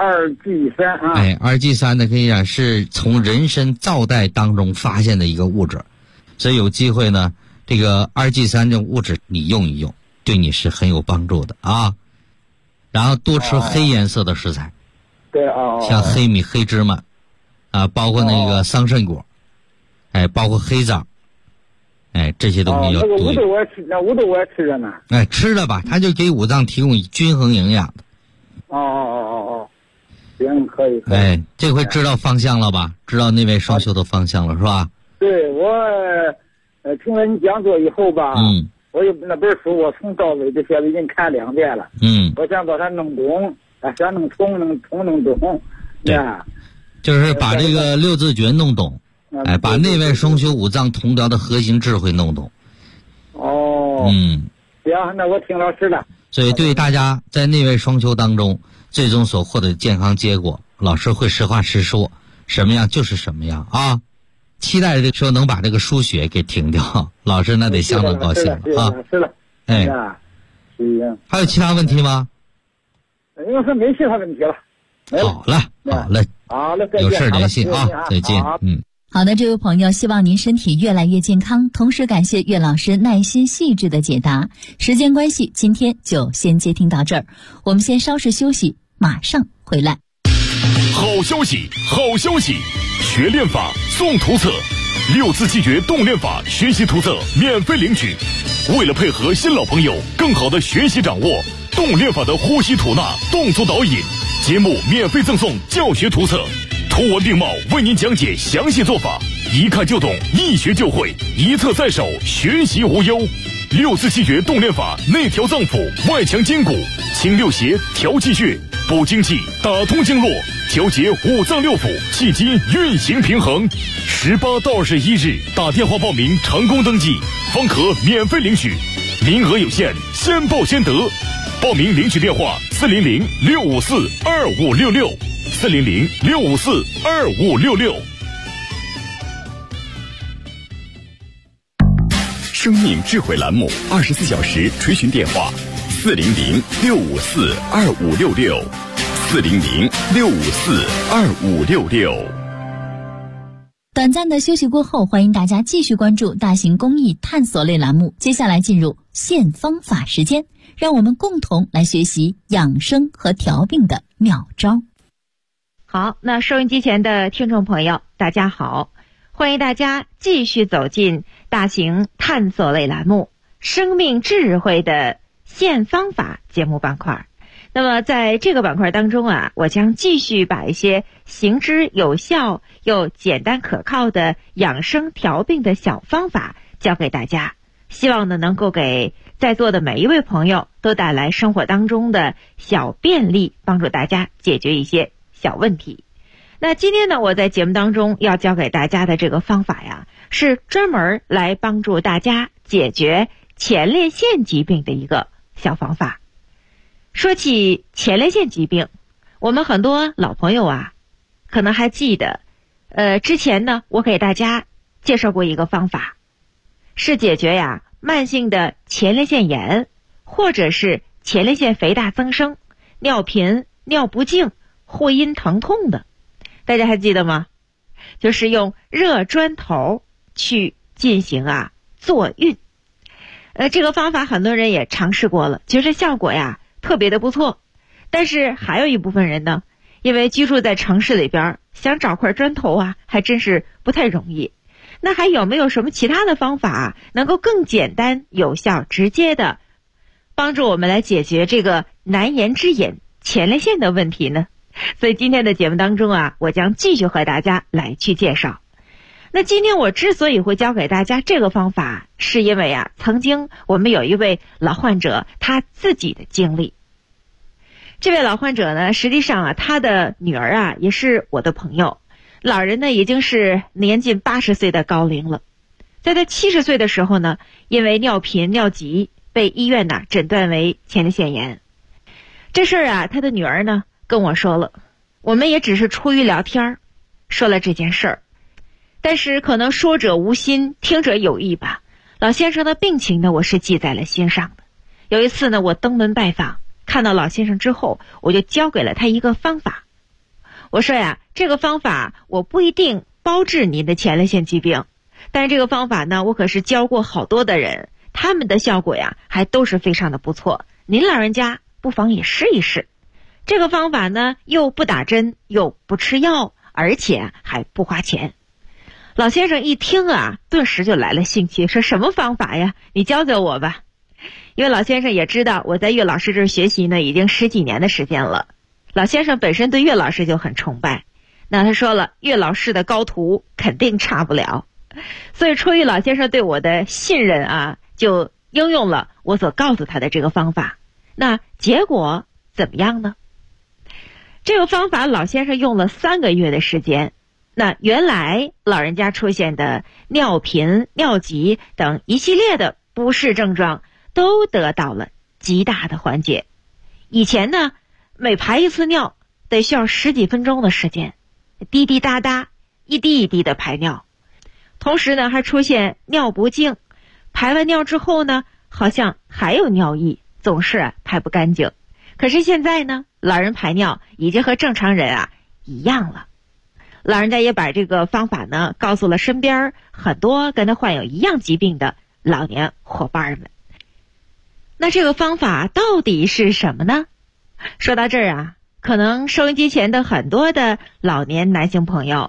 2G3 2G3呢，可以讲是从人参皂苷当中发现的一个物质，所以有机会呢，这个2G3这种物质你用一用，对你是很有帮助的啊。然后多吃黑颜色的食材。 对像黑米、黑芝麻包括那个桑葚果，包括黑枣，这些东西要多。 那个五豆我也吃着呢。 吃了吧，它就给五脏提供均衡营养的。 行，可以。 这回知道方向了吧？知道内外双修的方向了是吧？ 对，我听了你讲座以后吧，我有那本书，我从到尾的现在已经看2遍了。我想把它弄懂，想弄通弄懂。 对，就是把这个6字诀弄懂，把内外双修五脏同调的核心智慧弄懂。 行，那我听老师的。 所以对大家在内外双修当中最终所获得的健康结果，老师会实话实说，什么样就是什么样啊。期待这个时候能把这个输血给停掉，老师那得相当高兴啊。 是了。 还有其他问题吗？ 因为说没其他问题了。 好了，有事联系啊，再见。 好的，这位朋友，希望您身体越来越健康，同时感谢岳老师耐心细致的解答。时间关系，今天就先接听到这儿，我们先稍事休息，马上回来。 好消息，好消息！ 学练法送图册，6字气诀动练法学习图册免费领取。为了配合新老朋友更好的学习掌握动练法的呼吸吐纳动作导引，节目免费赠送教学图册，图文并茂为您讲解详细做法，一看就懂，一学就会，一册在手，学习无忧。6字气诀动练法内调脏腑，外强筋骨，清六邪，调气血，补精气，打通经络，调节五脏六腑，气机运行平衡。18到21日打电话报名成功登记，方可免费领取，名额有限，先报先得。报名领取电话400-654-2566，400-654-2566。 生命智慧栏目24小时垂询电话：400-654-2566，400-654-2566。 短暂的休息过后，欢迎大家继续关注大型公益探索类栏目。接下来进入现方法时间，让我们共同来学习养生和调病的妙招。 好，那收音机前的听众朋友，大家好，欢迎大家继续走进大型探索类栏目生命智慧的现方法节目板块。那么在这个板块当中啊，我将继续把一些行之有效又简单可靠的养生调病的小方法教给大家，希望呢能够给在座的每一位朋友都带来生活当中的小便利，帮助大家解决一些小问题。那今天呢，我在节目当中要教给大家的这个方法呀，是专门来帮助大家解决前列腺疾病的一个小方法。说起前列腺疾病，我们很多老朋友啊，可能还记得，之前呢，我给大家介绍过一个方法，是解决呀慢性的前列腺炎，或者是前列腺肥大增生、尿频、尿不尽、会阴疼痛的。大家还记得吗？就是用热砖头去进行坐运。这个方法很多人也尝试过了，觉得效果呀特别的不错。但是还有一部分人呢，因为居住在城市里边，想找块砖头还真是不太容易。那还有没有什么其他的方法能够更简单、有效、直接的帮助我们来解决这个难言之隐前列腺的问题呢？所以今天的节目当中我将继续和大家来去介绍。那今天我之所以会教给大家这个方法，是因为曾经我们有一位老患者他自己的经历。这位老患者呢，实际上他的女儿也是我的朋友，老人呢已经是年近80岁的高龄了。在他70岁的时候呢，因为尿频尿急被医院诊断为前列腺炎。这事儿他的女儿呢跟我说了，我们也只是出于聊天说了这件事儿，但是可能说者无心，听者有意吧。老先生的病情呢，我是记在了心上的。有一次呢，我登门拜访，看到老先生之后，我就教给了他一个方法。我说这个方法我不一定包治您的前列腺疾病，但是这个方法呢，我可是教过好多的人，他们的效果还都是非常的不错。您老人家不妨也试一试。这个方法呢，又不打针，又不吃药，而且还不花钱。老先生一听顿时就来了兴趣，说什么方法呀？你教教我吧。因为老先生也知道我在岳老师这儿学习呢，已经10几年的时间了。老先生本身对岳老师就很崇拜，那他说了，岳老师的高徒肯定差不了。所以出于老先生对我的信任就应用了我所告诉他的这个方法。那结果怎么样呢？这个方法老先生用了3个月的时间，那原来老人家出现的尿频、尿急等一系列的不适症状都得到了极大的缓解。以前呢，每排一次尿得需要10几分钟的时间，滴滴答答，一滴一滴的排尿。同时呢，还出现尿不尽，排完尿之后呢，好像还有尿意，总是排不干净。可是现在呢，老人排尿已经和正常人一样了。老人家也把这个方法呢告诉了身边很多跟他患有一样疾病的老年伙伴们。那这个方法到底是什么呢？说到这儿可能收音机前的很多的老年男性朋友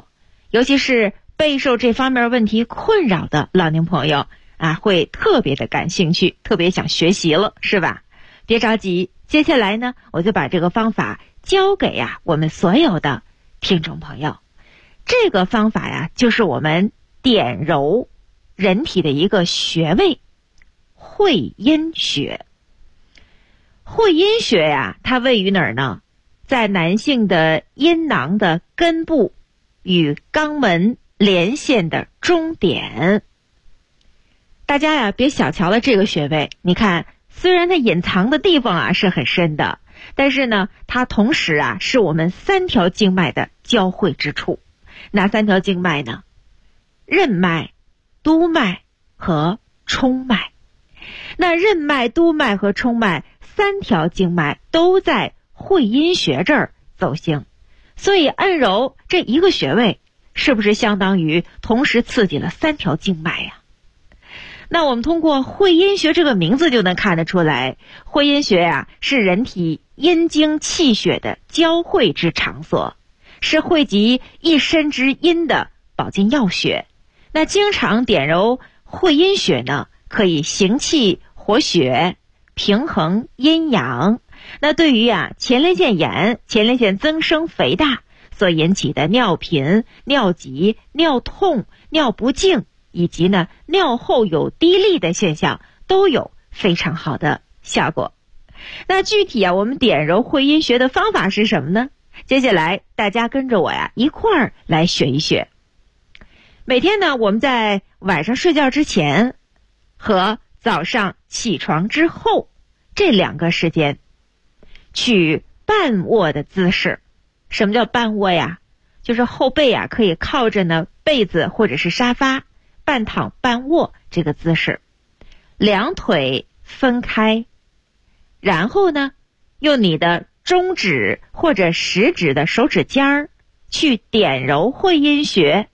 尤其是备受这方面问题困扰的老年朋友啊，会特别的感兴趣，特别想学习了，是吧？别着急，接下来呢，我就把这个方法教给我们所有的听众朋友。这个方法呀，就是我们点揉人体的一个穴位——会阴穴。会阴穴呀，它位于哪儿呢？在男性的阴囊的根部与肛门连线的中点。大家呀，别小瞧了这个穴位。你看，虽然它隐藏的地方是很深的，但是呢，它同时是我们3条经脉的交汇之处。哪3条经脉呢？任脉、督脉和冲脉。那任脉、督脉和冲脉3条经脉都在会阴穴这儿走行，所以按揉这一个穴位，是不是相当于同时刺激了3条经脉呀？那我们通过会阴穴这个名字就能看得出来，会阴穴是人体阴经气血的交汇之场所，是汇集一身之阴的保健要穴。那经常点揉会阴穴呢，可以行气活血，平衡阴阳。那对于前列腺炎、前列腺增生肥大所引起的尿频、尿急、尿痛、尿不尽，以及呢尿后有滴沥的现象，都有非常好的效果。那具体我们点揉会阴穴的方法是什么呢？接下来大家跟着我一块儿来学一学。每天呢，我们在晚上睡觉之前和早上起床之后这2个时间，取半卧的姿势。什么叫半卧呀？就是后背可以靠着呢被子或者是沙发，半躺半卧这个姿势，两腿分开，然后呢，用你的中指或者食指的手指尖儿去点揉会阴穴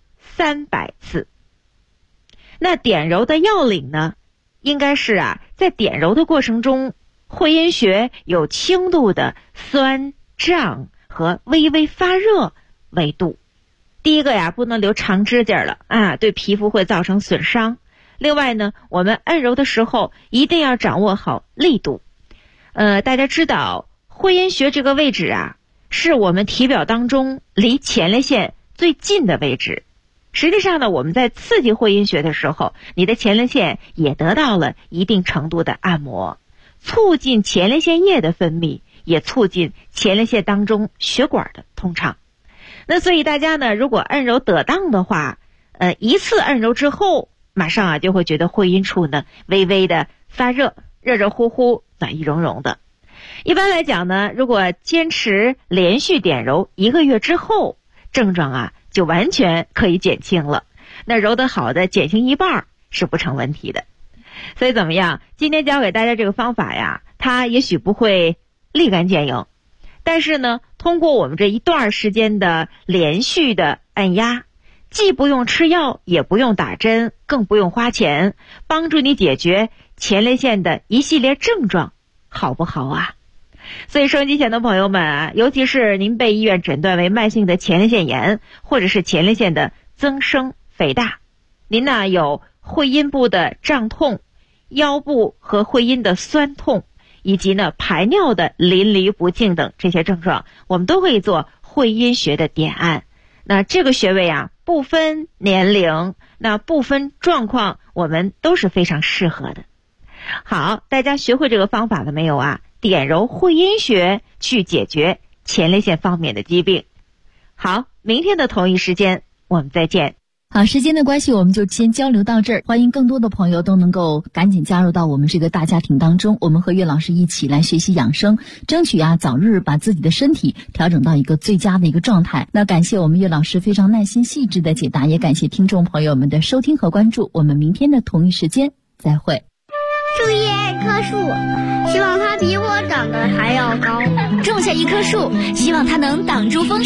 300次。那点揉的要领呢，应该是在点揉的过程中，会阴穴有轻度的酸胀和微微发热为度。第一个不能留长指甲了对皮肤会造成损伤。另外呢，我们按揉的时候一定要掌握好力度。大家知道会阴穴这个位置是我们体表当中离前列腺最近的位置。实际上呢，我们在刺激会阴穴的时候，你的前列腺也得到了一定程度的按摩，促进前列腺液的分泌，也促进前列腺当中血管的通畅。那所以大家呢，如果按揉得当的话，一次按揉之后，马上就会觉得会阴处呢微微的发热，热热乎乎，暖意融融的。一般来讲呢，如果坚持连续点揉1个月之后，症状就完全可以减轻了。那揉得好的减轻1半是不成问题的。所以怎么样？今天教给大家这个方法它也许不会立竿见影，但是呢，通过我们这一段时间的连续的按压，既不用吃药，也不用打针，更不用花钱，帮助你解决前列腺的一系列症状，好不好所以收音机前的朋友们尤其是您被医院诊断为慢性的前列腺炎，或者是前列腺的增生肥大，您有会阴部的胀痛、腰部和会阴的酸痛，以及呢排尿的淋漓不尽等这些症状，我们都可以做会阴穴的点按。那这个穴位不分年龄，那不分状况，我们都是非常适合的。好，大家学会这个方法了没有点揉会阴穴去解决前列腺方面的疾病。好，明天的同一时间我们再见。 好，时间的关系我们就先交流到这儿，欢迎更多的朋友都能够赶紧加入到我们这个大家庭当中，我们和岳老师一起来学习养生，争取早日把自己的身体调整到一个最佳的一个状态。那感谢我们岳老师非常耐心细致的解答，也感谢听众朋友们的收听和关注，我们明天的同一时间再会。 树叶一棵树，希望它比我长得还要高。 种下一棵树，希望它能挡住风